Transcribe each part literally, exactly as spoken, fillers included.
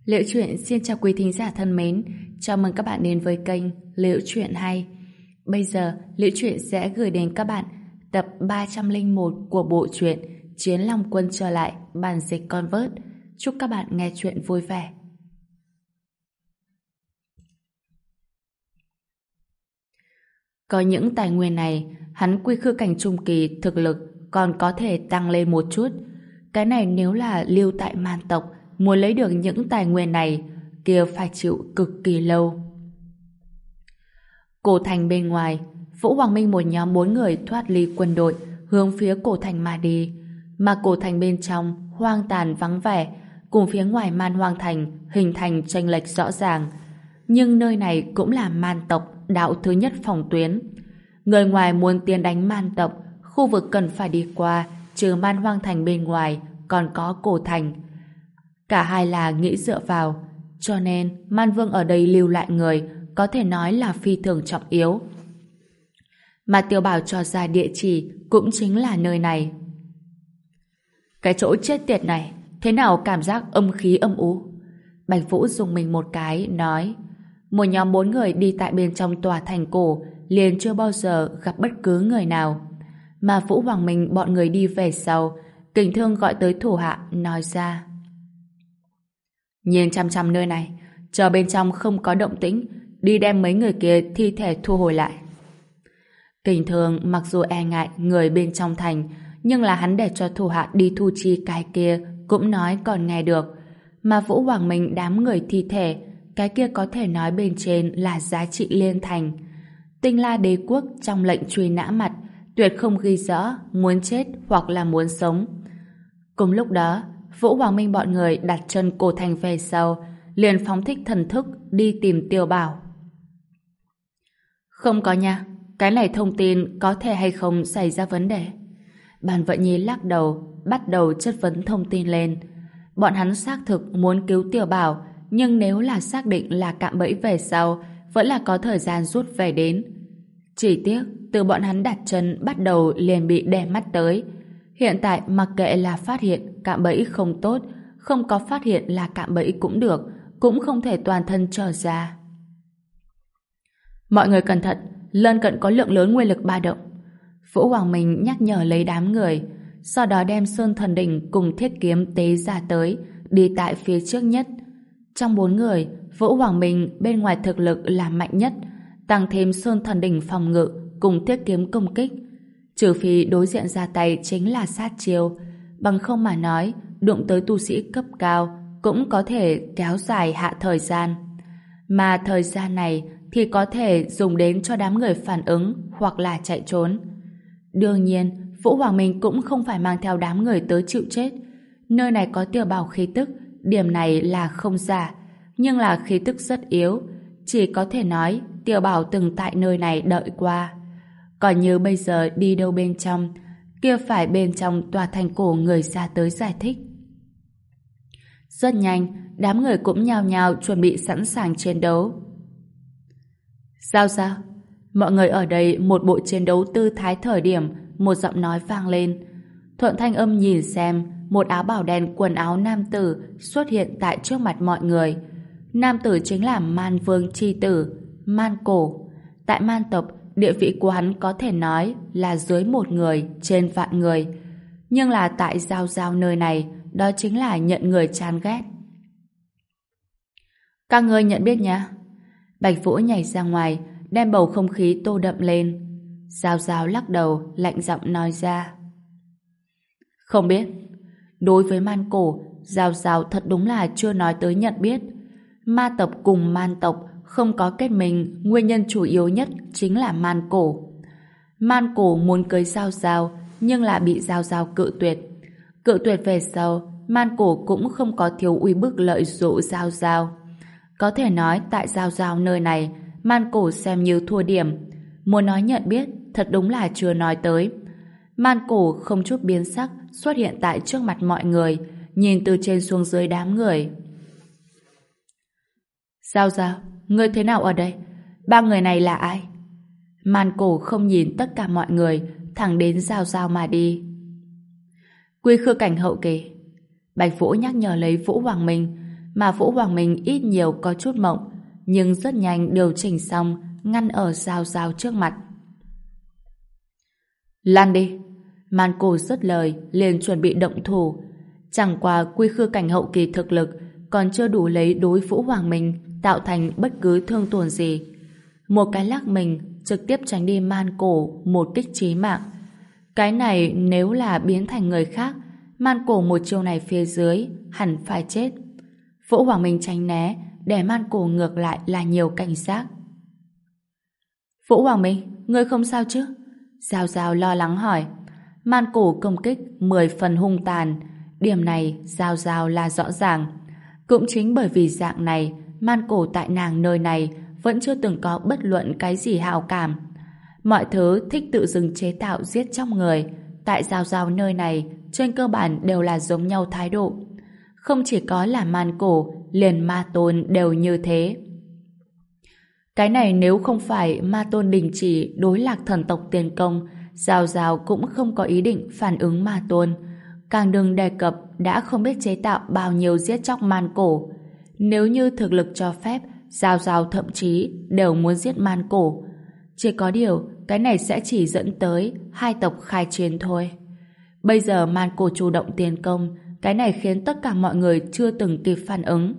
Liễu Chuyện xin chào quý thính giả thân mến, chào mừng các bạn đến với kênh Liễu Chuyện hay. Bây giờ, Liễu Chuyện sẽ gửi đến các bạn tập ba trăm lẻ một của bộ truyện Chiến Long Quân trở lại, bản dịch Convert. Chúc các bạn nghe chuyện vui vẻ. Có những tài nguyên này, hắn quy khư cảnh trung kỳ thực lực còn có thể tăng lên một chút. Cái này nếu là lưu tại man tộc, muốn lấy được những tài nguyên này kia phải chịu cực kỳ lâu. Cổ thành bên ngoài, Vũ Hoàng Minh một nhóm bốn người thoát ly quân đội hướng phía cổ thành mà đi, mà cổ thành bên trong hoang tàn vắng vẻ, cùng phía ngoài man hoang thành hình thành chênh lệch rõ ràng. Nhưng nơi này cũng là man tộc đạo thứ nhất phòng tuyến. Người ngoài muốn tiến đánh man tộc, khu vực cần phải đi qua trừ man hoang thành bên ngoài còn có cổ thành. Cả hai là nghĩ dựa vào, cho nên Man Vương ở đây lưu lại người có thể nói là phi thường trọng yếu. Mà Tiêu Bảo cho ra địa chỉ cũng chính là nơi này. Cái chỗ chết tiệt này, thế nào cảm giác âm khí âm u? Bạch Vũ dùng mình một cái, nói: một nhóm bốn người đi tại bên trong tòa thành cổ liền chưa bao giờ gặp bất cứ người nào. Mà Vũ Hoàng Minh bọn người đi về sau, Kình Thương gọi tới thủ hạ, nói ra: nhìn chăm chăm nơi này, chờ bên trong không có động tĩnh, đi đem mấy người kia thi thể thu hồi lại. Kình Thương mặc dù e ngại người bên trong thành, nhưng là hắn để cho thủ hạ đi thu chi cái kia cũng nói còn nghe được. Mà Vũ Hoàng Minh đám người thi thể, cái kia có thể nói bên trên là giá trị liên thành. Tinh La Đế Quốc trong lệnh truy nã mặt tuyệt không ghi rõ muốn chết hoặc là muốn sống. Cùng lúc đó, Vũ Hoàng Minh bọn người đặt chân cổ thành về sau, liền phóng thích thần thức đi tìm Tiêu Bảo. Không có nha, cái này thông tin có thể hay không xảy ra vấn đề. Bàn Vận Nhi lắc đầu, bắt đầu chất vấn thông tin lên. Bọn hắn xác thực muốn cứu Tiêu Bảo, nhưng nếu là xác định là cạm bẫy về sau, vẫn là có thời gian rút về đến. Chỉ tiếc, từ bọn hắn đặt chân bắt đầu liền bị đè mắt tới. Hiện tại mặc kệ là phát hiện cạm bẫy không tốt, không có phát hiện là cạm bẫy cũng được, cũng không thể toàn thân trở ra. Mọi người cẩn thận, lân cận có lượng lớn nguyên lực ba động. Vũ Hoàng Minh nhắc nhở lấy đám người, sau đó đem Sơn Thần Đỉnh cùng thiết kiếm tế ra tới, đi tại phía trước nhất. Trong bốn người, Vũ Hoàng Minh bên ngoài thực lực là mạnh nhất, tăng thêm Sơn Thần Đỉnh phòng ngự cùng thiết kiếm công kích. Trừ phi đối diện ra tay chính là sát chiêu, bằng không mà nói, đụng tới tu sĩ cấp cao cũng có thể kéo dài hạ thời gian. Mà thời gian này thì có thể dùng đến cho đám người phản ứng hoặc là chạy trốn. Đương nhiên, Vũ Hoàng Minh cũng không phải mang theo đám người tới chịu chết. Nơi này có Tiêu Bảo khí tức, điểm này là không giả, nhưng là khí tức rất yếu. Chỉ có thể nói Tiêu Bảo từng tại nơi này đợi qua. Còn như bây giờ đi đâu bên trong, kia phải bên trong tòa thành cổ người ra tới giải thích. Rất nhanh, đám người cũng nhao nhao chuẩn bị sẵn sàng chiến đấu. Sao sao? Mọi người ở đây một bộ chiến đấu tư thái thời điểm, một giọng nói vang lên. Thuận thanh âm nhìn xem, một áo bào đen quần áo nam tử xuất hiện tại trước mặt mọi người. Nam tử chính là Man Vương chi tử, Man Cổ. Tại Man tộc, địa vị của hắn có thể nói là dưới một người, trên vạn người. Nhưng là tại giao giao nơi này, đó chính là nhận người chán ghét. Các ngươi nhận biết nha. Bạch Vũ nhảy ra ngoài, đem bầu không khí tô đậm lên. Giao giao lắc đầu, lạnh giọng nói ra: không biết. Đối với Man Cổ, Giao giao thật đúng là chưa nói tới nhận biết. Ma tộc cùng Man tộc không có kết minh, nguyên nhân chủ yếu nhất chính là Man Cổ. Man Cổ muốn cưới Giao Giao, nhưng là bị Giao Giao cự tuyệt. Cự tuyệt về sau, Man Cổ cũng không có thiếu uy bức lợi dụ Giao Giao. Có thể nói tại Giao Giao nơi này, Man Cổ xem như thua điểm. Muốn nói nhận biết, thật đúng là chưa nói tới. Man Cổ không chút biến sắc xuất hiện tại trước mặt mọi người, nhìn từ trên xuống dưới đám người. Giao Giao, ngươi thế nào ở đây? Ba người này là ai? Man Cổ không nhìn tất cả mọi người, thẳng đến Giao Giao mà đi. Quy khư cảnh hậu kỳ. Bạch Vũ nhắc nhở lấy Vũ Hoàng Minh. mà Vũ Hoàng Minh ít nhiều có chút mộng, nhưng rất nhanh điều chỉnh xong, ngăn ở Giao Giao trước mặt. Lan đi! Man Cổ dứt lời, liền chuẩn bị động thủ. Chẳng qua quy khư cảnh hậu kỳ thực lực còn chưa đủ lấy đối Vũ Hoàng Minh tạo thành bất cứ thương tổn gì. Một cái lắc mình trực tiếp tránh đi Man Cổ một kích chí mạng. Cái này nếu là biến thành người khác, Man Cổ một chiêu này phía dưới hẳn phải chết. Vũ Hoàng Minh tránh né, để Man Cổ ngược lại là nhiều cảnh giác. Vũ Hoàng Minh, ngươi không sao chứ? Giao Giao lo lắng hỏi. Man Cổ công kích mười phần hung tàn, điểm này Giao Giao là rõ ràng. Cũng chính bởi vì dạng này, Man Cổ tại nàng nơi này vẫn chưa từng có bất luận cái gì hào cảm. Mọi thứ thích tự dưng chế tạo giết trong người, tại Giao Giao nơi này trên cơ bản đều là giống nhau thái độ. Không chỉ có là Man Cổ, liền Ma Tôn đều như thế. Cái này nếu không phải Ma Tôn đình chỉ đối Lạc Thần tộc tiền công, Giao Giao cũng không có ý định phản ứng Ma Tôn. Càng đừng đề cập đã không biết chế tạo bao nhiêu giết chóc Man Cổ. Nếu như thực lực cho phép, Giao Giao thậm chí đều muốn giết Man Cổ. Chỉ có điều, cái này sẽ chỉ dẫn tới hai tộc khai chiến thôi. Bây giờ Man Cổ chủ động tiến công, cái này khiến tất cả mọi người chưa từng kịp phản ứng.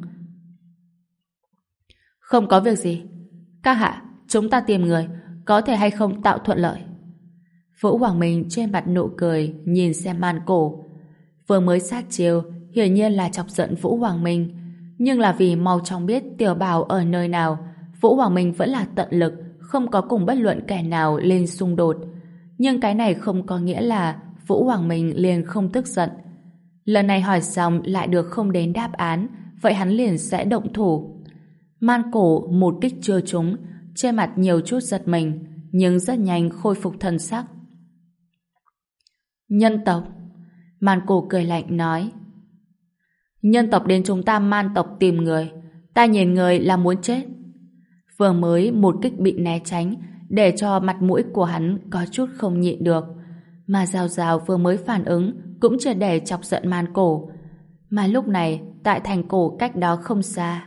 Không có việc gì. Các hạ, chúng ta tìm người, có thể hay không tạo thuận lợi. Vũ Hoàng Minh trên mặt nụ cười, nhìn xem Man Cổ. Vừa mới sát chiêu, hiển nhiên là chọc giận Vũ Hoàng Minh. Nhưng là vì mau chóng biết Tiểu Bảo ở nơi nào, Vũ Hoàng Minh vẫn là tận lực, không có cùng bất luận kẻ nào lên xung đột. Nhưng cái này không có nghĩa là Vũ Hoàng Minh liền không tức giận. Lần này hỏi xong lại được không đến đáp án, vậy hắn liền sẽ động thủ. Man Cổ một kích chưa trúng, trên mặt nhiều chút giật mình, nhưng rất nhanh khôi phục thần sắc. Nhân tộc. Man Cổ cười lạnh nói. Nhân tộc đến chúng ta Man tộc tìm người, ta nhìn người là muốn chết. Vừa mới một kích bị né tránh, để cho mặt mũi của hắn có chút không nhịn được. Mà Giao Giao vừa mới phản ứng cũng chưa để chọc giận Man Cổ. Mà lúc này tại thành cổ cách đó không xa.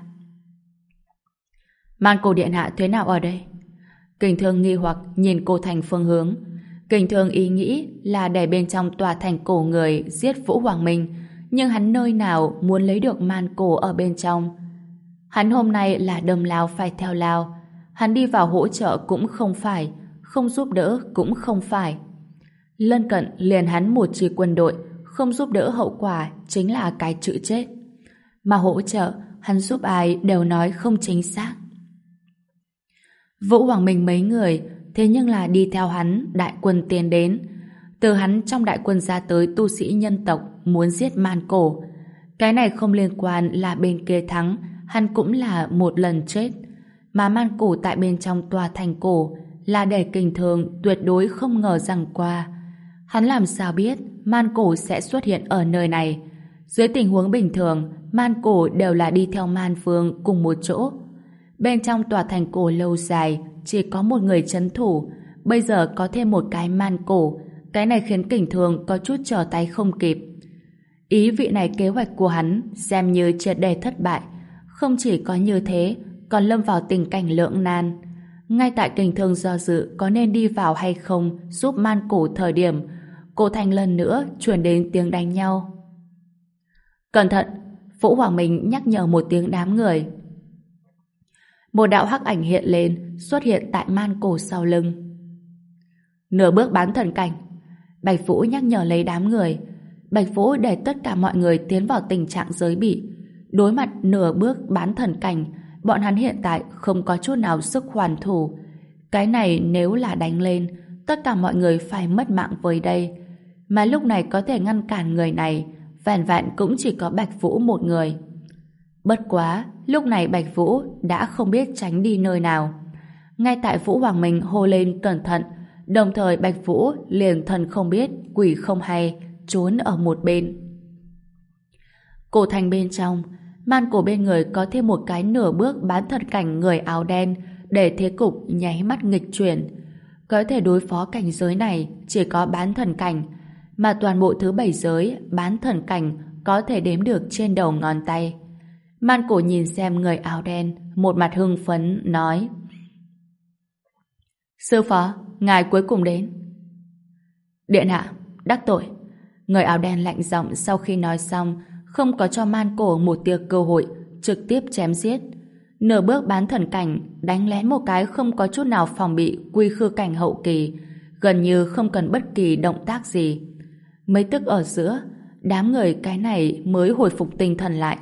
Man Cổ điện hạ thế nào ở đây? Kình Thương nghi hoặc nhìn cô thành phương hướng. Kình Thương ý nghĩ là để bên trong tòa thành cổ người giết Vũ Hoàng Minh, nhưng hắn nơi nào muốn lấy được Man Cổ ở bên trong. Hắn hôm nay là đâm lao phải theo lao. Hắn đi vào hỗ trợ cũng không phải, không giúp đỡ cũng không phải. Lân cận liền hắn một chi quân đội, không giúp đỡ hậu quả chính là cái chữ chết. Mà hỗ trợ, hắn giúp ai đều nói không chính xác. Vũ Hoàng Minh mấy người, thế nhưng là đi theo hắn đại quân tiến đến. Từ hắn trong đại quân ra tới tu sĩ nhân tộc muốn giết Man Cổ. Cái này không liên quan là bên kia thắng, hắn cũng là một lần chết. Mà Man Cổ tại bên trong tòa thành cổ là để Kình Thương tuyệt đối không ngờ rằng qua. Hắn làm sao biết Man Cổ sẽ xuất hiện ở nơi này? Dưới tình huống bình thường, Man Cổ đều là đi theo Man Vương cùng một chỗ. Bên trong tòa thành cổ lâu dài chỉ có một người trấn thủ, bây giờ có thêm một cái Man Cổ, cái này khiến Kình Thương có chút trở tay không kịp. Ý vị này kế hoạch của hắn xem như triệt để thất bại. Không chỉ có như thế, còn lâm vào tình cảnh lưỡng nan. Ngay tại Kình Thương do dự có nên đi vào hay không giúp Man Cổ thời điểm, cổ thành lần nữa truyền đến tiếng đánh nhau. Cẩn thận! Vũ Hoàng Minh nhắc nhở một tiếng đám người. Một đạo hắc ảnh hiện lên, xuất hiện tại Man Cổ sau lưng. Nửa bước bán thần cảnh. Bạch Vũ nhắc nhở lấy đám người. Bạch Vũ để tất cả mọi người tiến vào tình trạng giới bị. Đối mặt nửa bước bán thần cảnh, bọn hắn hiện tại không có chút nào sức hoàn thủ. Cái này nếu là đánh lên, tất cả mọi người phải mất mạng với đây. Mà lúc này có thể ngăn cản người này, vẻn vẹn cũng chỉ có Bạch Vũ một người. Bất quá, lúc này Bạch Vũ đã không biết tránh đi nơi nào. Ngay tại Vũ Hoàng Minh hô lên cẩn thận, đồng thời Bạch Vũ liền thần không biết, quỷ không hay, trốn ở một bên. Cổ thành bên trong, Man Cổ bên người có thêm một cái nửa bước bán thần cảnh người áo đen để thế cục nháy mắt nghịch chuyển. Có thể đối phó cảnh giới này chỉ có bán thần cảnh, mà toàn bộ thứ bảy giới bán thần cảnh có thể đếm được trên đầu ngón tay. Man Cổ nhìn xem người áo đen, một mặt hưng phấn, nói: Sư phó, ngài cuối cùng đến. Điện hạ, đắc tội. Người áo đen lạnh giọng sau khi nói xong, không có cho Man Cổ một tia cơ hội, trực tiếp chém giết. Nửa bước bán thần cảnh, đánh lén một cái không có chút nào phòng bị quy khư cảnh hậu kỳ, gần như không cần bất kỳ động tác gì. Mấy tức ở giữa, đám người cái này mới hồi phục tinh thần lại.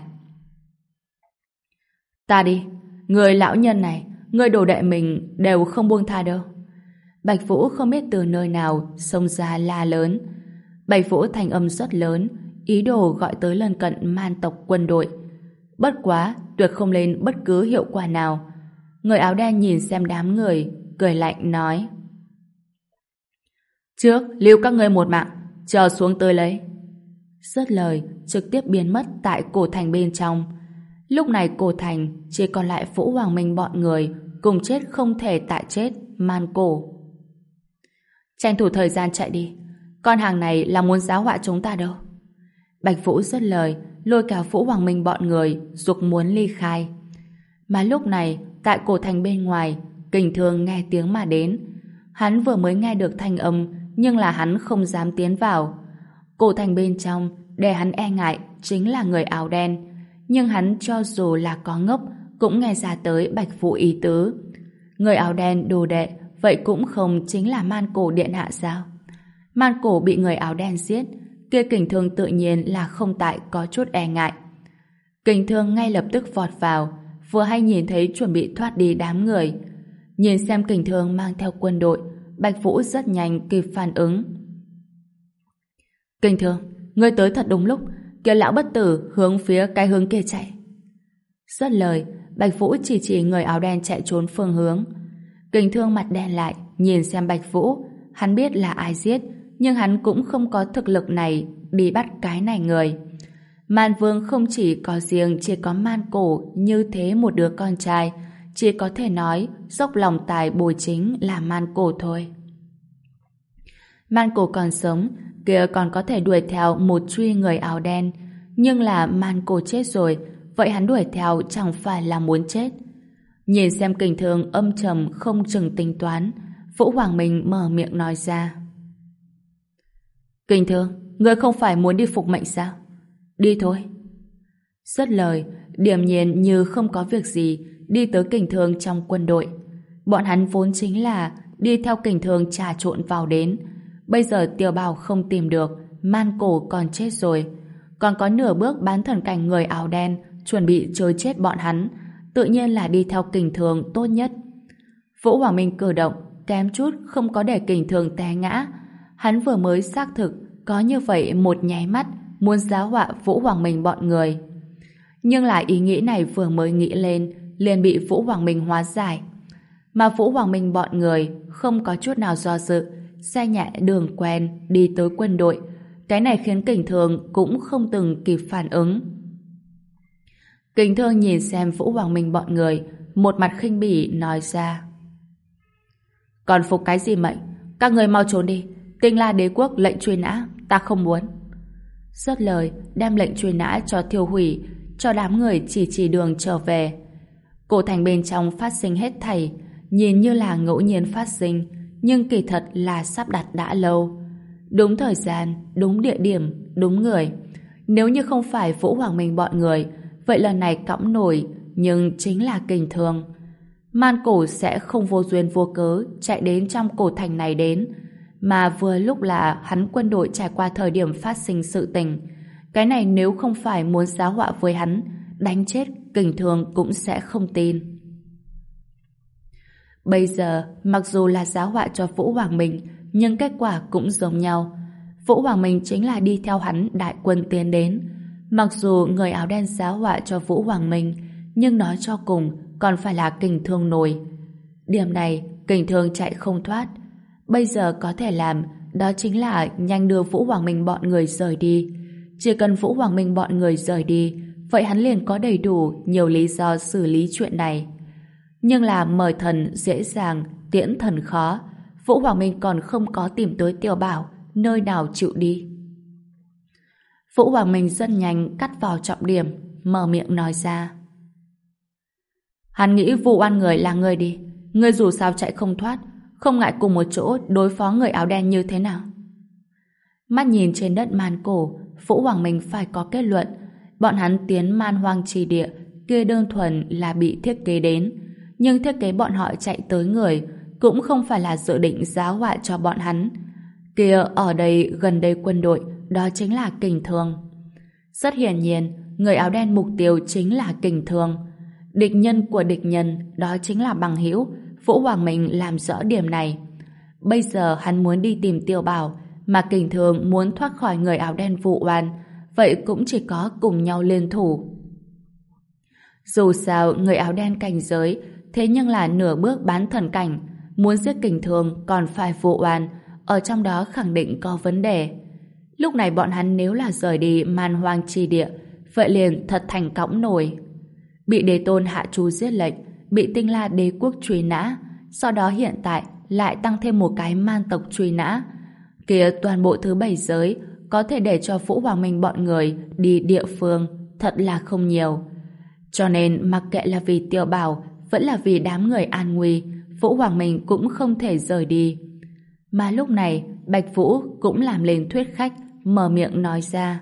Ta đi, người lão nhân này, người đồ đệ mình đều không buông tha đâu. Bạch Vũ không biết từ nơi nào xông ra la lớn. Bạch Vũ thành âm rất lớn, ý đồ gọi tới lân cận man tộc quân đội. Bất quá, tuyệt không lên bất cứ hiệu quả nào. Người áo đen nhìn xem đám người, cười lạnh nói: Trước, lưu các ngươi một mạng, chờ xuống tới lấy. Dứt lời, trực tiếp biến mất tại cổ thành bên trong. Lúc này cổ thành chỉ còn lại Vũ Hoàng Minh bọn người, cùng chết không thể tại chết, Man Cổ. Tranh thủ thời gian chạy đi, con hàng này là muốn giáo họa chúng ta đâu. Bạch Vũ dứt lời, lôi cả Vũ Hoàng Minh bọn người giục muốn ly khai. Mà lúc này, tại cổ thành bên ngoài, Kình Thương nghe tiếng mà đến. Hắn vừa mới nghe được thanh âm, nhưng là hắn không dám tiến vào. Cổ thành bên trong, để hắn e ngại chính là người áo đen. Nhưng hắn cho dù là có ngốc, cũng nghe ra tới Bạch Vũ ý tứ. Người áo đen đồ đệ, vậy cũng không chính là Man Cổ điện hạ sao? Man Cổ bị người áo đen giết, kia Kình Thương tự nhiên là không tại có chút e ngại. Kình Thương ngay lập tức vọt vào, vừa hay nhìn thấy chuẩn bị thoát đi đám người. Nhìn xem Kình Thương mang theo quân đội, Bạch Vũ rất nhanh kịp phản ứng. Kình Thương, ngươi tới thật đúng lúc, kia lão bất tử hướng phía cái hướng kia chạy. Dứt lời, Bạch Vũ chỉ chỉ người áo đen chạy trốn phương hướng. Kình Thương mặt đen lại, nhìn xem Bạch Vũ, hắn biết là ai giết, nhưng hắn cũng không có thực lực này đi bắt cái này người. Man Vương không chỉ có riêng chỉ có Man Cổ như thế một đứa con trai, chỉ có thể nói dốc lòng tài bồi chính là Man Cổ thôi. Man Cổ còn sống, kia còn có thể đuổi theo một truy người áo đen, nhưng là Man Cổ chết rồi, vậy hắn đuổi theo chẳng phải là muốn chết. Nhìn xem Kình Thương âm trầm không chừng tính toán, Vũ Hoàng Minh mở miệng nói ra: Kình Thương, ngươi không phải muốn đi phục mệnh sao? Đi thôi. Dứt lời, điềm nhiên như không có việc gì đi tới Kình Thương trong quân đội. Bọn hắn vốn chính là đi theo Kình Thương trà trộn vào đến. Bây giờ Tiểu Bảo không tìm được, Man Cổ còn chết rồi, còn có nửa bước bán thần cảnh người áo đen chuẩn bị chơi chết bọn hắn, tự nhiên là đi theo Kình Thương tốt nhất. Vũ Hoàng Minh cử động kém chút không có để Kình Thương té ngã. Hắn vừa mới xác thực có như vậy một nháy mắt muốn giáo họa Vũ Hoàng Minh bọn người. Nhưng lại ý nghĩ này vừa mới nghĩ lên liền bị Vũ Hoàng Minh hóa giải. Mà Vũ Hoàng Minh bọn người không có chút nào do dự, xe nhẹ đường quen đi tới quân đội. Cái này khiến Kình Thương cũng không từng kịp phản ứng. Kình Thương nhìn xem Vũ Hoàng Minh bọn người, một mặt khinh bỉ nói ra: Còn phục cái gì mệnh? Các người mau trốn đi, Tinh La Đế Quốc lệnh truy nã, ta không muốn. Dứt lời, đem lệnh truy nã cho thiêu hủy, cho đám người chỉ chỉ đường trở về. Cổ thành bên trong phát sinh hết thảy, nhìn như là ngẫu nhiên phát sinh, nhưng kỳ thật là sắp đặt đã lâu. Đúng thời gian, đúng địa điểm, đúng người. Nếu như không phải Vũ Hoàng Minh bọn người, vậy lần này cõng nổi, nhưng chính là Kình Thương. Man Cổ sẽ không vô duyên vô cớ chạy đến trong cổ thành này đến, mà vừa lúc là hắn quân đội trải qua thời điểm phát sinh sự tình. Cái này nếu không phải muốn giáo họa với hắn, đánh chết Kình Thương cũng sẽ không tin. Bây giờ, mặc dù là giáo họa cho Vũ Hoàng Minh, nhưng kết quả cũng giống nhau. Vũ Hoàng Minh chính là đi theo hắn đại quân tiến đến. Mặc dù người áo đen giáo họa cho Vũ Hoàng Minh, nhưng nói cho cùng còn phải là Kình Thương nổi. Điểm này, Kình Thương chạy không thoát. Bây giờ có thể làm, đó chính là nhanh đưa Vũ Hoàng Minh bọn người rời đi. Chỉ cần Vũ Hoàng Minh bọn người rời đi, vậy hắn liền có đầy đủ nhiều lý do xử lý chuyện này. Nhưng là mời thần dễ dàng, tiễn thần khó. Vũ Hoàng Minh còn không có tìm tới Tiểu Bảo, nơi nào chịu đi. Vũ Hoàng Minh rất nhanh cắt vào trọng điểm, mở miệng nói ra. Hắn nghĩ vụ oan người là người đi. Người dù sao chạy không thoát, không ngại cùng một chỗ đối phó người áo đen như thế nào. Mắt nhìn trên đất man cổ, Vũ Hoàng Minh phải có kết luận. Bọn hắn tiến man hoang trì địa kia đơn thuần là bị thiết kế đến. Nhưng thiết kế bọn họ chạy tới người cũng không phải là dự định giáo họa cho bọn hắn. Kia ở đây gần đây quân đội, đó chính là Kình Thương. Rất hiển nhiên, người áo đen mục tiêu chính là Kình Thương. Địch nhân của địch nhân đó chính là bằng hữu. Vũ Hoàng Minh làm rõ điểm này. Bây giờ hắn muốn đi tìm Tiêu Bảo, mà Kình Thương muốn thoát khỏi người áo đen vụ oan, vậy cũng chỉ có cùng nhau liên thủ. Dù sao người áo đen cảnh giới, thế nhưng là nửa bước bán thần cảnh, muốn giết Kình Thương còn phải vụ oan, ở trong đó khẳng định có vấn đề. Lúc này bọn hắn nếu là rời đi man hoang chi địa, vậy liền thật thành cõng nổi. Bị đế tôn hạ chú giết lệnh, bị Tinh La đế quốc truy nã, sau đó hiện tại lại tăng thêm một cái man tộc truy nã. Kìa toàn bộ thứ bảy giới có thể để cho Vũ Hoàng Minh bọn người đi địa phương thật là không nhiều. Cho nên mặc kệ là vì Tiêu Bảo vẫn là vì đám người an nguy, Vũ Hoàng Minh cũng không thể rời đi. Mà lúc này Bạch Vũ cũng làm lên thuyết khách, mở miệng nói ra.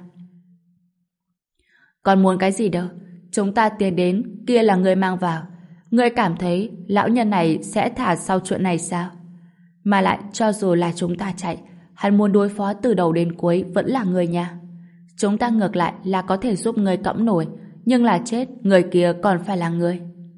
Còn muốn cái gì đâu, chúng ta tiến đến, kia là người mang vào. Ngươi cảm thấy lão nhân này sẽ thả sau chuyện này sao? Mà lại cho dù là chúng ta chạy, hắn muốn đối phó từ đầu đến cuối vẫn là người nha. Chúng ta ngược lại là có thể giúp người cõng nổi, nhưng là chết, người kia còn phải là người.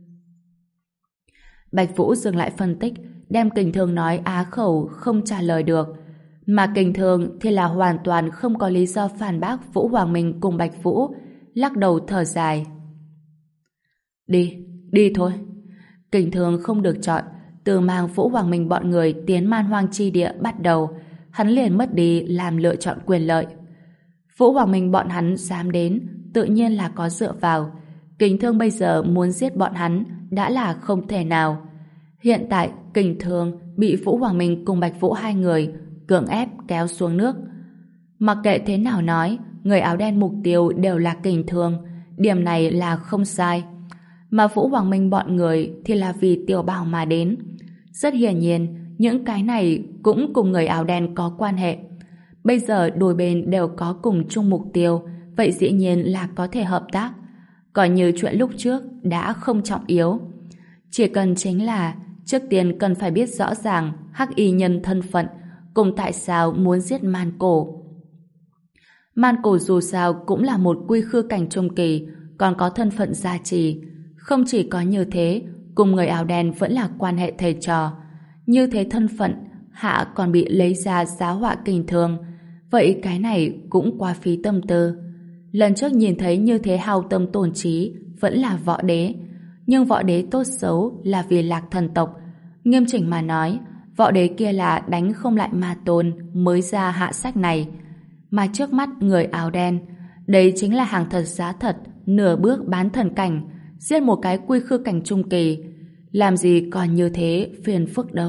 Bạch Vũ dừng lại phân tích, đem Kình Thương nói á khẩu không trả lời được. Mà Kình Thương thì là hoàn toàn không có lý do phản bác Vũ Hoàng Minh cùng Bạch Vũ, lắc đầu thở dài. Đi, đi thôi. Kình Thương không được chọn, từ mang Vũ Hoàng Minh bọn người tiến man hoang chi địa bắt đầu, hắn liền mất đi làm lựa chọn quyền lợi. Vũ Hoàng Minh bọn hắn dám đến, tự nhiên là có dựa vào. Kình Thương bây giờ muốn giết bọn hắn đã là không thể nào. Hiện tại Kình Thương bị Vũ Hoàng Minh cùng Bạch Vũ hai người cưỡng ép kéo xuống nước. Mặc kệ thế nào nói, người áo đen mục tiêu đều là Kình Thương, điểm này là không sai. Mà Vũ Hoàng Minh bọn người thì là vì Tiêu Bảo mà đến. Rất hiển nhiên, những cái này cũng cùng người áo đen có quan hệ. Bây giờ đôi bên đều có cùng chung mục tiêu, vậy dĩ nhiên là có thể hợp tác. Còn như chuyện lúc trước đã không trọng yếu. Chỉ cần chính là trước tiên cần phải biết rõ ràng hắc y nhân thân phận cùng tại sao muốn giết Man Cổ. Man Cổ dù sao cũng là một quy khư cảnh trung kỳ, còn có thân phận gia trì. Không chỉ có như thế, cùng người áo đen vẫn là quan hệ thầy trò. Như thế thân phận, hạ còn bị lấy ra giáo họa Kình Thương. Vậy cái này cũng quá phí tâm tư. Lần trước nhìn thấy như thế hao tâm tổn trí vẫn là võ đế. Nhưng võ đế tốt xấu là vì Lạc Thần tộc. Nghiêm chỉnh mà nói, võ đế kia là đánh không lại Ma Tôn mới ra hạ sách này. Mà trước mắt người áo đen, đấy chính là hàng thật giá thật, nửa bước bán thần cảnh, giết một cái quy khư cảnh trung kỳ. Làm gì còn như thế phiền phức đâu.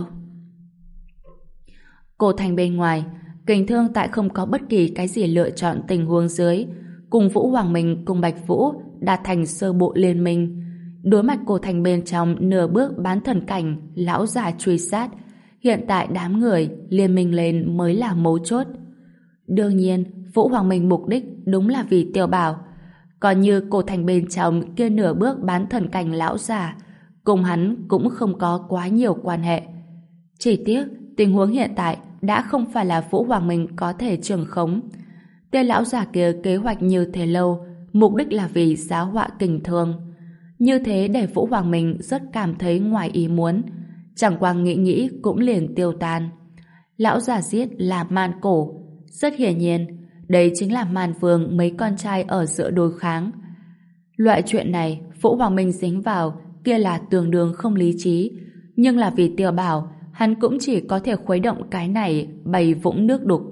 Cổ thành bên ngoài, Kình Thương tại không có bất kỳ cái gì lựa chọn tình huống dưới, cùng Vũ Hoàng Minh cùng Bạch Vũ đạt thành sơ bộ liên minh. Đối mặt cổ thành bên trong nửa bước bán thần cảnh, lão già truy sát, hiện tại đám người liên minh lên mới là mấu chốt. Đương nhiên, Vũ Hoàng Minh mục đích đúng là vì Tiêu Bảo. Còn như cổ thành bên trong kia nửa bước bán thần cảnh lão già, cùng hắn cũng không có quá nhiều quan hệ. Chỉ tiếc, tình huống hiện tại đã không phải là Vũ Hoàng Minh có thể trường khống. Tên lão già kia kế hoạch như thế lâu, mục đích là vì giáo họa Kình Thương. Như thế để Vũ Hoàng Minh rất cảm thấy ngoài ý muốn. Chẳng qua nghĩ nghĩ cũng liền tiêu tan. Lão già giết là Man Cổ. Rất hiển nhiên, đây chính là Man Vương mấy con trai ở giữa đối kháng. Loại chuyện này, Vũ Hoàng Minh dính vào kia là tương đương không lý trí. Nhưng là vì Tiêu Bảo, hắn cũng chỉ có thể khuấy động cái này bày vũng nước đục.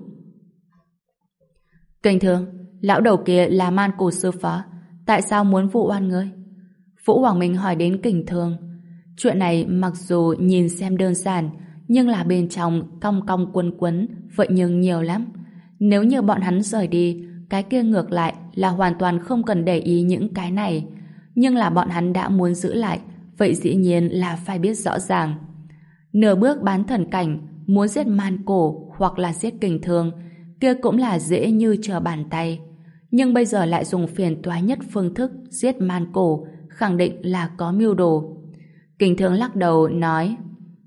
Kình Thương, lão đầu kia là Man Cổ sư phó, tại sao muốn vụ oan ngươi? Vũ Hoàng Minh hỏi đến Kình Thương. Chuyện này mặc dù nhìn xem đơn giản, nhưng là bên trong cong cong quấn quấn, vậy nhưng nhiều lắm. Nếu như bọn hắn rời đi, cái kia ngược lại là hoàn toàn không cần để ý những cái này. Nhưng là bọn hắn đã muốn giữ lại, vậy dĩ nhiên là phải biết rõ ràng. Nửa bước bán thần cảnh, muốn giết Man Cổ hoặc là giết Kình Thương, kia cũng là dễ như trở bàn tay. Nhưng bây giờ lại dùng phiền toái nhất phương thức giết Man Cổ, khẳng định là có mưu đồ. Kình Thương lắc đầu nói: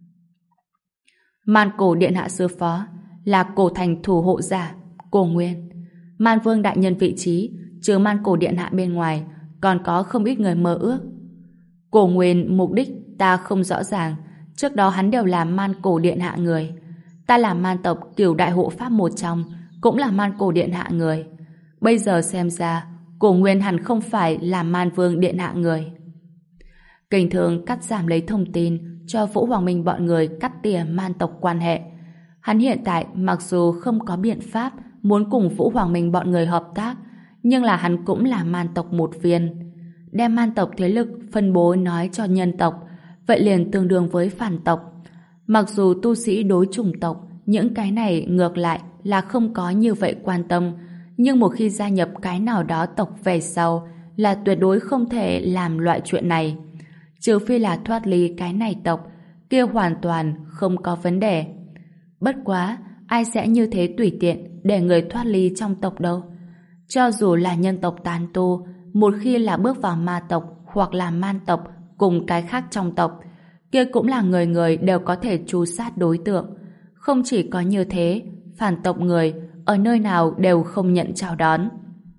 Man Cổ điện hạ sư phó là Cổ thành thủ hộ giả Cổ Nguyên. Man Vương đại nhân vị trí trừ Man Cổ điện hạ bên ngoài còn có không ít người mơ ước. Cổ Nguyên mục đích ta không rõ ràng, trước đó hắn đều là Man Cổ điện hạ người. Ta là man tộc Cửu đại hộ pháp một trong, cũng là Man Cổ điện hạ người. Bây giờ xem ra Cổ Nguyên hẳn không phải là Man Vương điện hạ người. Kình Thương cắt giảm lấy thông tin cho Vũ Hoàng Minh bọn người cắt tỉa man tộc quan hệ. Hắn hiện tại mặc dù không có biện pháp muốn cùng Vũ Hoàng Minh bọn người hợp tác, nhưng là hắn cũng là man tộc một viên. Đem man tộc thế lực phân bố nói cho nhân tộc, vậy liền tương đương với phản tộc. Mặc dù tu sĩ đối chủng tộc, những cái này ngược lại là không có như vậy quan tâm, nhưng một khi gia nhập cái nào đó tộc về sau là tuyệt đối không thể làm loại chuyện này. Trừ phi là thoát ly cái này tộc, kia hoàn toàn không có vấn đề. Bất quá, ai sẽ như thế tùy tiện để người thoát ly trong tộc đâu. Cho dù là nhân tộc tán tu, một khi là bước vào ma tộc hoặc là man tộc cùng cái khác trong tộc, kia cũng là người người đều có thể tru sát đối tượng. Không chỉ có như thế, phản tộc người ở nơi nào đều không nhận chào đón.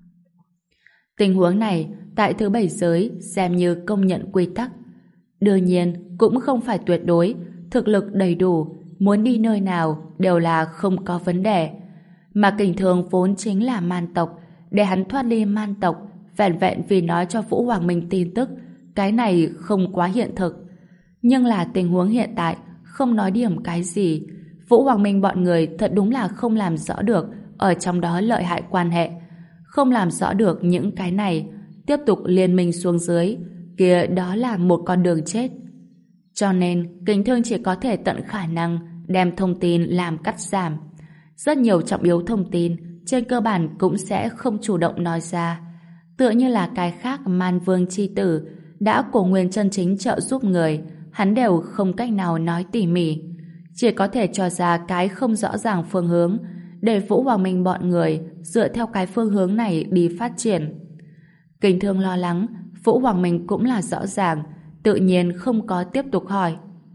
Tình huống này tại thứ bảy giới xem như công nhận quy tắc. Đương nhiên cũng không phải tuyệt đối, thực lực đầy đủ, muốn đi nơi nào đều là không có vấn đề. Mà Kình Thương vốn chính là man tộc, để hắn thoát ly man tộc vẹn vẹn vì nói cho Vũ Hoàng Minh tin tức, cái này không quá hiện thực. Nhưng là tình huống hiện tại, không nói điểm cái gì, Vũ Hoàng Minh bọn người thật đúng là không làm rõ được ở trong đó lợi hại quan hệ. Không làm rõ được những cái này, tiếp tục liên minh xuống dưới, kia đó là một con đường chết. Cho nên, Kình Thương chỉ có thể tận khả năng đem thông tin làm cắt giảm. Rất nhiều trọng yếu thông tin, trên cơ bản cũng sẽ không chủ động nói ra. Tựa như là cái khác Man Vương chi tử, đã Cổ Nguyên chân chính trợ giúp người, hắn đều không cách nào nói tỉ mỉ. Chỉ có thể cho ra cái không rõ ràng phương hướng, để Vũ Hoàng Minh bọn người dựa theo cái phương hướng này đi phát triển. Kình Thương lo lắng, Vũ Hoàng Minh cũng là rõ ràng, tự nhiên không có tiếp tục hỏi.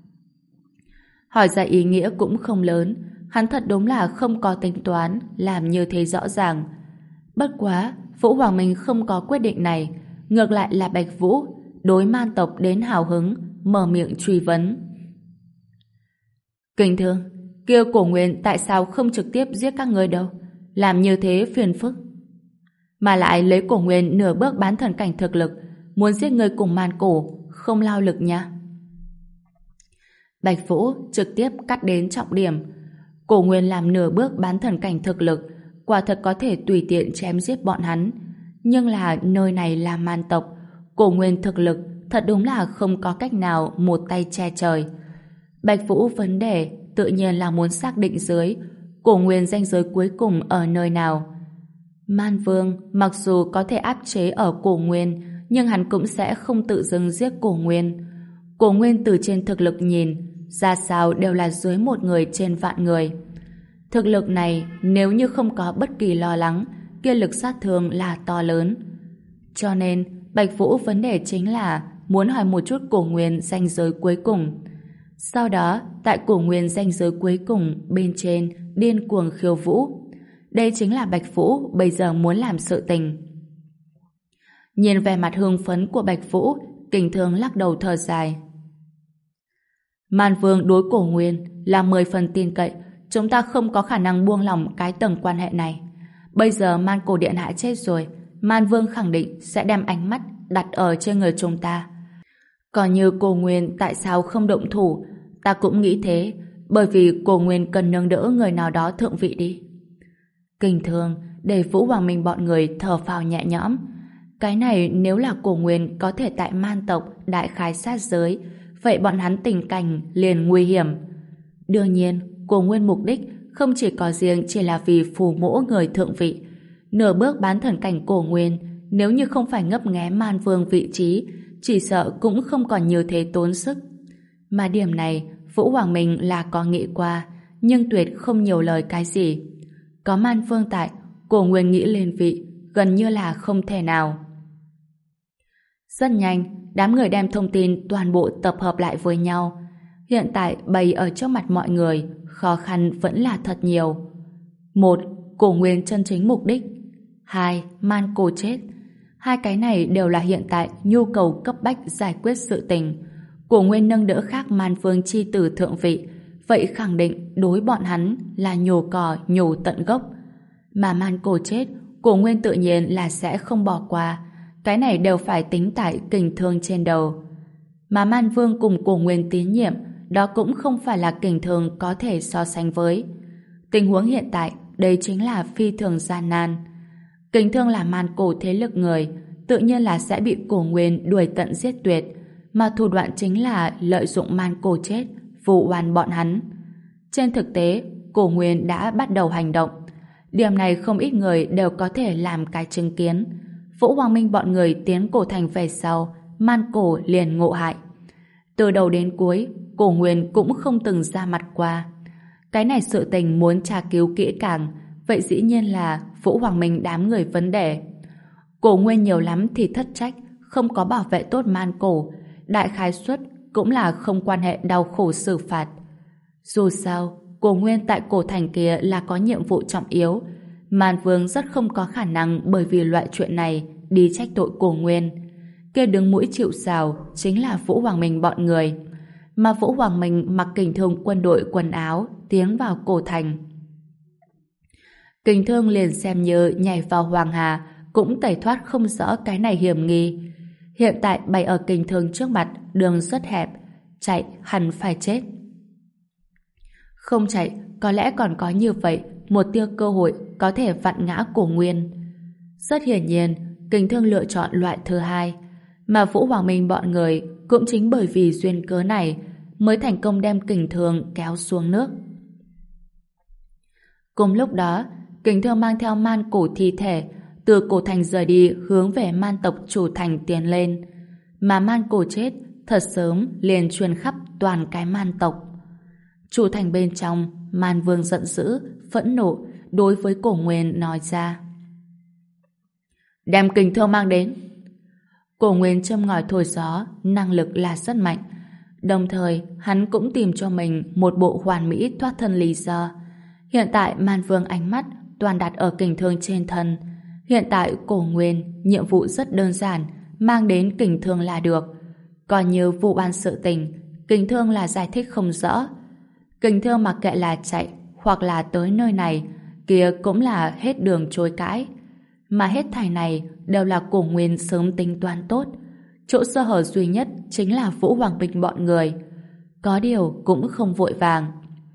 Hỏi ra ý nghĩa cũng không lớn, hắn thật đúng là không có tính toán làm như thế rõ ràng. Bất quá, Vũ Hoàng Minh không có quyết định này, ngược lại là Bạch Vũ đối man tộc đến hào hứng, mở miệng truy vấn. Kình Thương, kia Cổ Nguyên tại sao không trực tiếp giết các người đâu? Làm như thế phiền phức. Mà lại lấy Cổ Nguyên nửa bước bán thần cảnh thực lực, muốn giết người cùng man cổ, không lao lực nha. Bạch Vũ trực tiếp cắt đến trọng điểm. Cổ Nguyên làm nửa bước bán thần cảnh thực lực, quả thật có thể tùy tiện chém giết bọn hắn. Nhưng là nơi này là man tộc, Cổ Nguyên thực lực thật đúng là không có cách nào một tay che trời. Bạch Vũ vấn đề tự nhiên là muốn xác định dưới Cổ Nguyên ranh giới cuối cùng ở nơi nào. Man Vương mặc dù có thể áp chế ở Cổ Nguyên, nhưng hắn cũng sẽ không tự dưng giết Cổ Nguyên. Cổ Nguyên từ trên thực lực nhìn, ra sao đều là dưới một người trên vạn người. Thực lực này nếu như không có bất kỳ lo lắng, kia lực sát thương là to lớn. Cho nên Bạch Vũ vấn đề chính là muốn hỏi một chút Cổ Nguyên ranh giới cuối cùng. Sau đó, tại Cổ Nguyên ranh giới cuối cùng bên trên điên cuồng khiêu vũ. Đây chính là Bạch Vũ bây giờ muốn làm sự tình. Nhìn về mặt hưng phấn của Bạch Vũ, Kình Thương lắc đầu thở dài. Man Vương đối Cổ Nguyên là mười phần tin cậy, chúng ta không có khả năng buông lỏng cái tầng quan hệ này. Bây giờ Man Cổ Điện Hạ chết rồi, Man Vương khẳng định sẽ đem ánh mắt đặt ở trên người chúng ta. Còn như Cổ Nguyên tại sao không động thủ, ta cũng nghĩ thế, bởi vì Cổ Nguyên cần nâng đỡ người nào đó thượng vị đi. Kình Thương để Vũ Hoàng Minh bọn người thở phào nhẹ nhõm. Cái này nếu là Cổ Nguyên có thể tại man tộc đại khai sát giới, vậy bọn hắn tình cảnh liền nguy hiểm. Đương nhiên, Cổ Nguyên mục đích không chỉ có riêng chỉ là vì phù mỗ người thượng vị. Nửa bước bán thần cảnh cổ nguyên, nếu như không phải ngấp nghé Man Vương vị trí, chỉ sợ cũng không còn như thế tốn sức. Mà điểm này, Vũ Hoàng Minh là có nghĩ qua, nhưng tuyệt không nhiều lời cái gì. Có Man Vương tại, cổ nguyên nghĩ lên vị, gần như là không thể nào. Rất nhanh, đám người đem thông tin toàn bộ tập hợp lại với nhau. Hiện tại bày ở trước mặt mọi người, khó khăn vẫn là thật nhiều. Một, cổ nguyên chân chính mục đích. Hai, Man Cổ chết. Hai cái này đều là hiện tại nhu cầu cấp bách giải quyết sự tình. Cổ nguyên nâng đỡ khác Man Vương chi tử thượng vị, vậy khẳng định đối bọn hắn là nhổ cỏ nhổ tận gốc. Mà Man Cổ chết, cổ nguyên tự nhiên là sẽ không bỏ qua. Cái này đều phải tính tại kình thương trên đầu. Mà Man Vương cùng cổ nguyên tín nhiệm, đó cũng không phải là kình thương có thể so sánh với. Tình huống hiện tại, đây chính là phi thường gian nan. Kình thương là Man Cổ thế lực người, tự nhiên là sẽ bị cổ nguyên đuổi tận giết tuyệt, mà thủ đoạn chính là lợi dụng Man Cổ chết, vụ oan bọn hắn. Trên thực tế, cổ nguyên đã bắt đầu hành động. Điểm này không ít người đều có thể làm cái chứng kiến. Vũ Hoàng Minh bọn người tiến cổ thành về sau, Man Cổ liền ngộ hại. Từ đầu đến cuối, cổ nguyên cũng không từng ra mặt qua. Cái này sự tình muốn tra cứu kỹ càng, vậy dĩ nhiên là Vũ Hoàng Minh đám người vấn đề. Cổ nguyên nhiều lắm thì thất trách, không có bảo vệ tốt Man Cổ, đại khái suất cũng là không quan hệ đau khổ xử phạt. Dù sao, cổ nguyên tại cổ thành kia là có nhiệm vụ trọng yếu. Man Vương rất không có khả năng bởi vì loại chuyện này đi trách tội cổ nguyên. Kia đứng mũi chịu sào chính là Vũ Hoàng Minh bọn người. Mà Vũ Hoàng Minh mặc kình thương quân đội quần áo tiến vào cổ thành. Kình thương liền xem như nhảy vào Hoàng Hà cũng tẩy thoát không rõ cái này hiểm nghi. Hiện tại bày ở kình thương trước mặt đường rất hẹp, chạy hẳn phải chết. Không chạy, có lẽ còn có như vậy một tia cơ hội có thể vặn ngã cổ nguyên. Rất hiển nhiên, kình thương lựa chọn loại thứ hai, mà Vũ Hoàng Minh bọn người cũng chính bởi vì duyên cớ này mới thành công đem kình thương kéo xuống nước. Cùng lúc đó, kình thương mang theo Man Cổ thi thể từ cổ thành rời đi hướng về Man tộc chủ thành tiến lên, mà Man Cổ chết thật sớm liền truyền khắp toàn cái Man tộc. Chủ thành bên trong, Man Vương giận dữ, phẫn nộ đối với cổ nguyên nói ra: đem kình thương mang đến. Cổ nguyên châm ngòi thổi gió, năng lực là rất mạnh. Đồng thời, hắn cũng tìm cho mình một bộ hoàn mỹ thoát thân lý do. Hiện tại Man Vương ánh mắt toàn đặt ở kình thương trên thân. Hiện tại cổ nguyên, nhiệm vụ rất đơn giản, mang đến kình thương là được. Còn như vụ ban sự tình, kình thương là giải thích không rõ. Kình thương mặc kệ là chạy hoặc là tới nơi này, kia cũng là hết đường chối cãi. Mà hết thảy này đều là cổ nguyên sớm tính toán tốt. Chỗ sơ hở duy nhất chính là Vũ Hoàng Minh bọn người. Có điều cũng không vội vàng.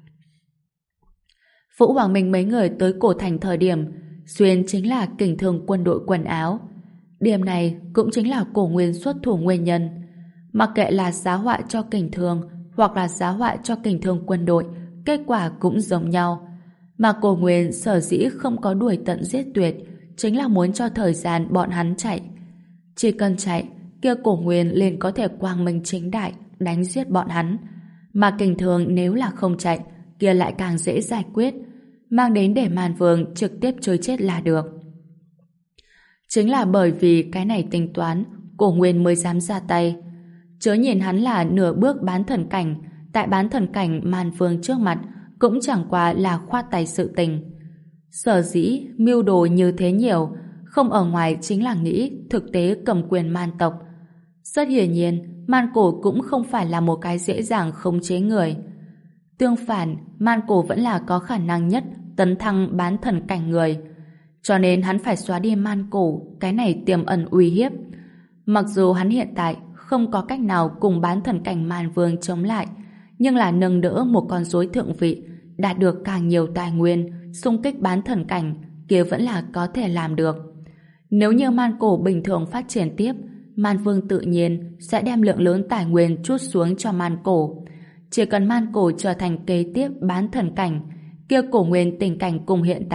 Vũ Hoàng Minh mấy người tới cổ thành thời điểm xuyên chính là kình thương quân đội quần áo. Điểm này cũng chính là cổ nguyên xuất thủ nguyên nhân. Mặc kệ là giá họa cho kình thương hoặc là giá họa cho kình thương quân đội, kết quả cũng giống nhau. Mà cổ nguyên sở dĩ không có đuổi tận giết tuyệt chính là muốn cho thời gian bọn hắn chạy. Chỉ cần chạy, kia cổ nguyên liền có thể quang minh chính đại đánh giết bọn hắn. Mà kình thương nếu là không chạy, kia lại càng dễ giải quyết, mang đến để Man Vương trực tiếp chơi chết là được. Chính là bởi vì cái này tính toán, cổ nguyên mới dám ra tay. Chớ nhìn hắn là nửa bước bán thần cảnh, tại bán thần cảnh Man Vương trước mặt cũng chẳng qua là khoát tay sự tình. Sở dĩ mưu đồ như thế nhiều, không ở ngoài chính là nghĩ thực tế cầm quyền Man tộc. Rất hiển nhiên, Man Cổ cũng không phải là một cái dễ dàng khống chế người. Tương phản, Man Cổ vẫn là có khả năng nhất tấn thăng bán thần cảnh người. Cho nên hắn phải xóa đi Man Cổ, cái này tiềm ẩn uy hiếp. Mặc dù hắn hiện tại không có cách nào cùng bán thần cảnh Man Vương chống lại, nhưng là nâng đỡ một con rối thượng vị, đạt được càng nhiều tài nguyên, xung kích bán thần cảnh, kia vẫn là có thể làm được. Nếu như Man Cổ bình thường phát triển tiếp, Man Vương tự nhiên sẽ đem lượng lớn tài nguyên trút xuống cho Man Cổ. Chỉ cần Man Cổ trở thành kế tiếp bán thần cảnh, kia cổ nguyên tình cảnh cùng hiện tại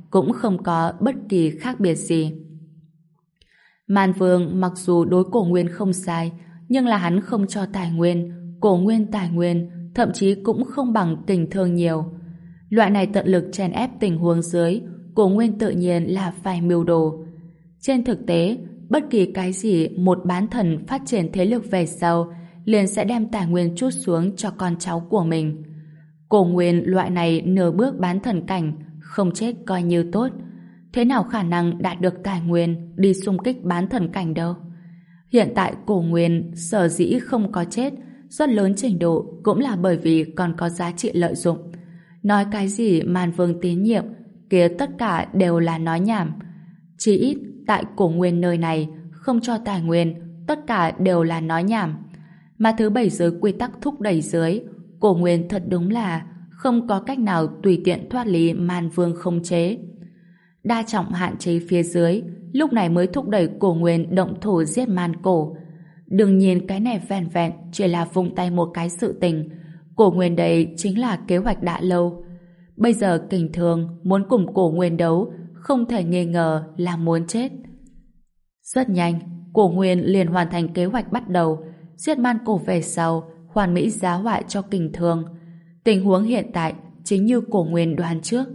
cũng không có bất kỳ khác biệt gì. Man Vương mặc dù đối Cổ Nguyên không sai, nhưng là hắn không cho tài nguyên, Cổ Nguyên tài nguyên, thậm chí cũng không bằng Kình Thương nhiều. Loại này tận lực chèn ép tình huống dưới, Cổ Nguyên tự nhiên là phải mưu đồ. Trên thực tế, bất kỳ cái gì một bán thần phát triển thế lực về sau, liền sẽ đem tài nguyên trút xuống cho con cháu của mình. Cổ Nguyên loại này nửa bước bán thần cảnh, không chết coi như tốt. Thế nào khả năng đạt được tài nguyên đi xung kích bán thần cảnh đâu? Hiện tại Cổ Nguyên sở dĩ không có chết, rất lớn trình độ cũng là bởi vì còn có giá trị lợi dụng. Nói cái gì Man Vương tín nhiệm, kia tất cả đều là nói nhảm. Chỉ ít tại Cổ Nguyên nơi này, không cho tài nguyên, tất cả đều là nói nhảm. Mà thứ bảy giới quy tắc thúc đẩy dưới, Cổ Nguyên thật đúng là không có cách nào tùy tiện thoát lý Man Vương không chế. Đa trọng hạn chế phía dưới, lúc này mới thúc đẩy Cổ Nguyên động thủ giết Man Cổ. Đừng nhìn cái này vẹn vẹn chỉ là vung tay một cái sự tình, Cổ Nguyên đây chính là kế hoạch đã lâu. Bây giờ Kình Thương muốn cùng Cổ Nguyên đấu, không thể nghi ngờ là muốn chết. Rất nhanh, Cổ Nguyên liền hoàn thành kế hoạch bắt đầu, giết Man Cổ về sau, hoàn mỹ giá họa cho Kình Thương. Tình huống hiện tại chính như Cổ Nguyên đoán trước.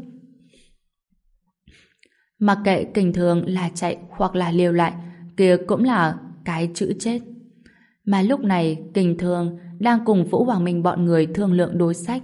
Mặc kệ Kình Thương là chạy hoặc là liều lại, kia cũng là cái chữ chết. Mà lúc này Kình Thương đang cùng Vũ Hoàng Minh bọn người thương lượng đối sách.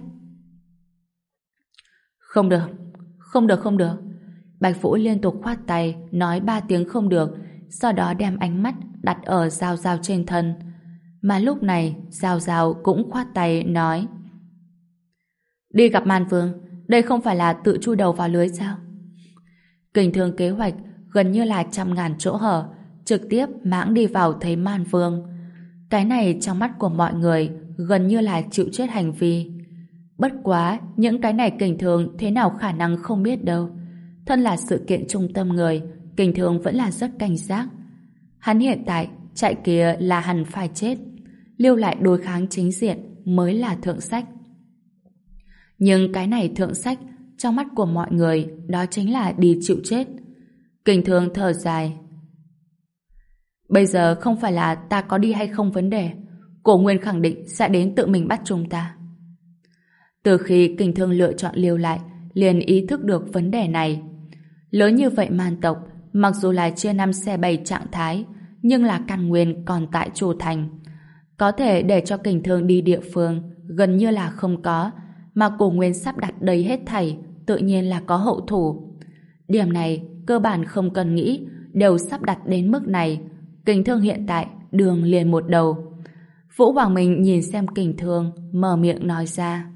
Không được, không được, không được. Bạch Vũ liên tục khoát tay, nói ba tiếng không được, sau đó đem ánh mắt đặt ở Giao Giao trên thân. Mà lúc này Giao Giao cũng khoát tay nói: đi gặp Man Vương, đây không phải là tự chui đầu vào lưới sao? Kình Thương kế hoạch gần như là trăm ngàn chỗ hở, trực tiếp mãng đi vào thấy Man Vương. Cái này trong mắt của mọi người gần như là chịu chết hành vi. Bất quá, những cái này Kình Thương thế nào khả năng không biết đâu. Thân là sự kiện trung tâm người, Kình Thương vẫn là rất cảnh giác. Hắn hiện tại chạy kia là hẳn phải chết, lưu lại đối kháng chính diện mới là thượng sách. Nhưng cái này thượng sách trong mắt của mọi người đó chính là đi chịu chết. Kình Thương thở dài: bây giờ không phải là ta có đi hay không vấn đề, Cổ Nguyên khẳng định sẽ đến tự mình bắt chúng ta. Từ khi Kình Thương lựa chọn lưu lại, liền ý thức được vấn đề này. Lớn như vậy Man tộc, mặc dù là chia năm xẻ bảy trạng thái, nhưng là căn nguyên còn tại chủ thành. Có thể để cho Kình Thương đi địa phương gần như là không có, mà Cổ Nguyên sắp đặt đầy hết thảy, tự nhiên là có hậu thủ. Điểm này cơ bản không cần nghĩ, đều sắp đặt đến mức này. Kình Thương hiện tại đường liền một đầu. Vũ Hoàng Minh nhìn xem Kình Thương, mở miệng nói ra: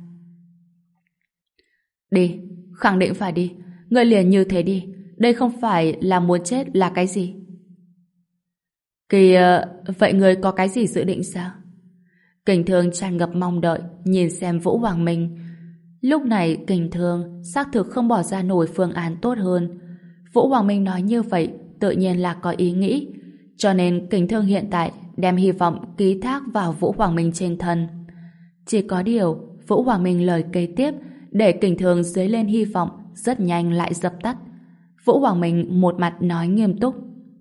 đi, khẳng định phải đi. Người liền như thế đi, đây không phải là muốn chết là cái gì? Kìa, vậy người có cái gì dự định sao? Kình Thương tràn ngập mong đợi, nhìn xem Vũ Hoàng Minh. Lúc này Kình Thương xác thực không bỏ ra nổi phương án tốt hơn. Vũ Hoàng Minh nói như vậy tự nhiên là có ý nghĩ, cho nên Kình Thương hiện tại đem hy vọng ký thác vào Vũ Hoàng Minh trên thân. Chỉ có điều Vũ Hoàng Minh lời kế tiếp để Kình Thương dấy lên hy vọng rất nhanh lại dập tắt. Vũ Hoàng Minh một mặt nói nghiêm túc: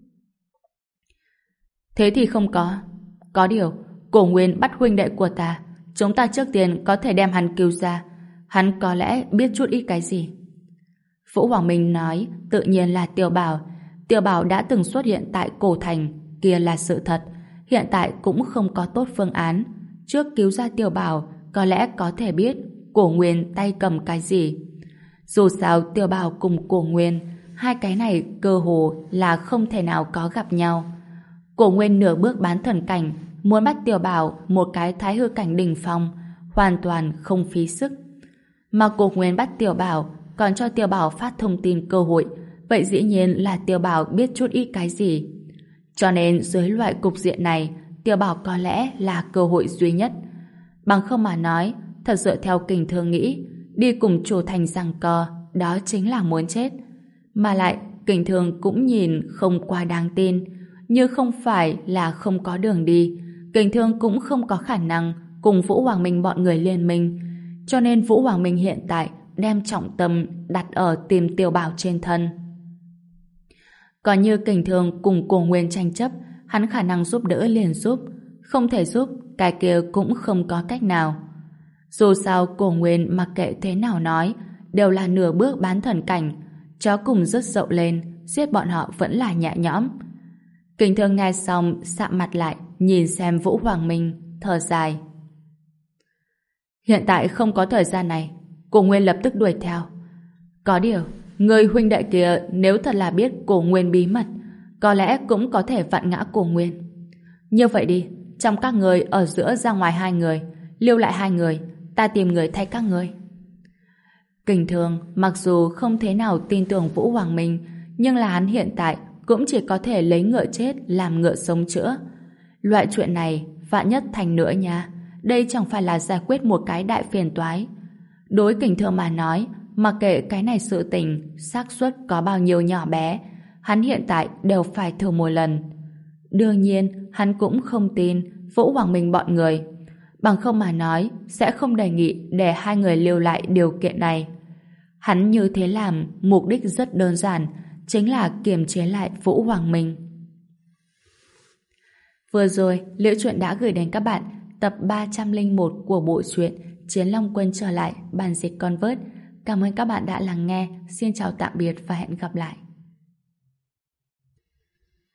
thế thì không có. Có điều Cổ Nguyên bắt huynh đệ của ta, chúng ta trước tiên có thể đem hắn cứu ra. Hắn có lẽ biết chút ít cái gì. Vũ Hoàng Minh nói tự nhiên là Tiểu Bảo. Tiểu Bảo đã từng xuất hiện tại Cổ Thành, kia là sự thật. Hiện tại cũng không có tốt phương án. Trước cứu ra Tiểu Bảo, có lẽ có thể biết Cổ Nguyên tay cầm cái gì. Dù sao Tiểu Bảo cùng Cổ Nguyên, hai cái này cơ hồ là không thể nào có gặp nhau. Cổ Nguyên nửa bước bán thần cảnh, muốn bắt Tiểu Bảo một cái thái hư cảnh đỉnh phong, hoàn toàn không phí sức. Mà Cổ Nguyên bắt Tiểu Bảo, còn cho Tiểu Bảo phát thông tin cơ hội, vậy dĩ nhiên là Tiểu Bảo biết chút ít cái gì. Cho nên dưới loại cục diện này, Tiểu Bảo có lẽ là cơ hội duy nhất. Bằng không mà nói, thật sự theo Kình Thương nghĩ, đi cùng chủ thành giằng co, đó chính là muốn chết. Mà lại, Kình Thương cũng nhìn không quá đáng tin, như không phải là không có đường đi. Kình Thương cũng không có khả năng cùng Vũ Hoàng Minh bọn người liên minh. Cho nên Vũ Hoàng Minh hiện tại đem trọng tâm đặt ở tìm Tiểu Bảo trên thân. Còn như Kình Thương cùng Cổ Nguyên tranh chấp, hắn khả năng giúp đỡ liền giúp, không thể giúp, cái kia cũng không có cách nào. Dù sao Cổ Nguyên mặc kệ thế nào nói, đều là nửa bước bán thần cảnh, chó cùng rất dậu lên, giết bọn họ vẫn là nhẹ nhõm. Kình Thương nghe xong sạm mặt lại, nhìn xem Vũ Hoàng Minh, thở dài. Hiện tại không có thời gian này, Cổ Nguyên lập tức đuổi theo. Có điều, người huynh đệ kia nếu thật là biết Cổ Nguyên bí mật, có lẽ cũng có thể vặn ngã Cổ Nguyên. Như vậy đi, trong các người ở giữa ra ngoài hai người, lưu lại hai người, ta tìm người thay các người. Kình Thương mặc dù không thế nào tin tưởng Vũ Hoàng Minh, nhưng là hắn hiện tại cũng chỉ có thể lấy ngựa chết làm ngựa sống chữa. Loại chuyện này vạn nhất thành nữa nha, đây chẳng phải là giải quyết một cái đại phiền toái. Đối Kình Thương mà nói, mặc kệ cái này sự tình xác suất có bao nhiêu nhỏ bé, hắn hiện tại đều phải thử một lần. Đương nhiên, hắn cũng không tin Vũ Hoàng Minh bọn người. Bằng không mà nói, sẽ không đề nghị để hai người lưu lại điều kiện này. Hắn như thế làm, mục đích rất đơn giản, chính là kiềm chế lại Vũ Hoàng Minh. Vừa rồi, Liễu Chuyện đã gửi đến các bạn tập ba trăm lẻ một của bộ truyện Chiến Long Quân trở lại, bản dịch Convert. Cảm ơn các bạn đã lắng nghe. Xin chào tạm biệt và hẹn gặp lại.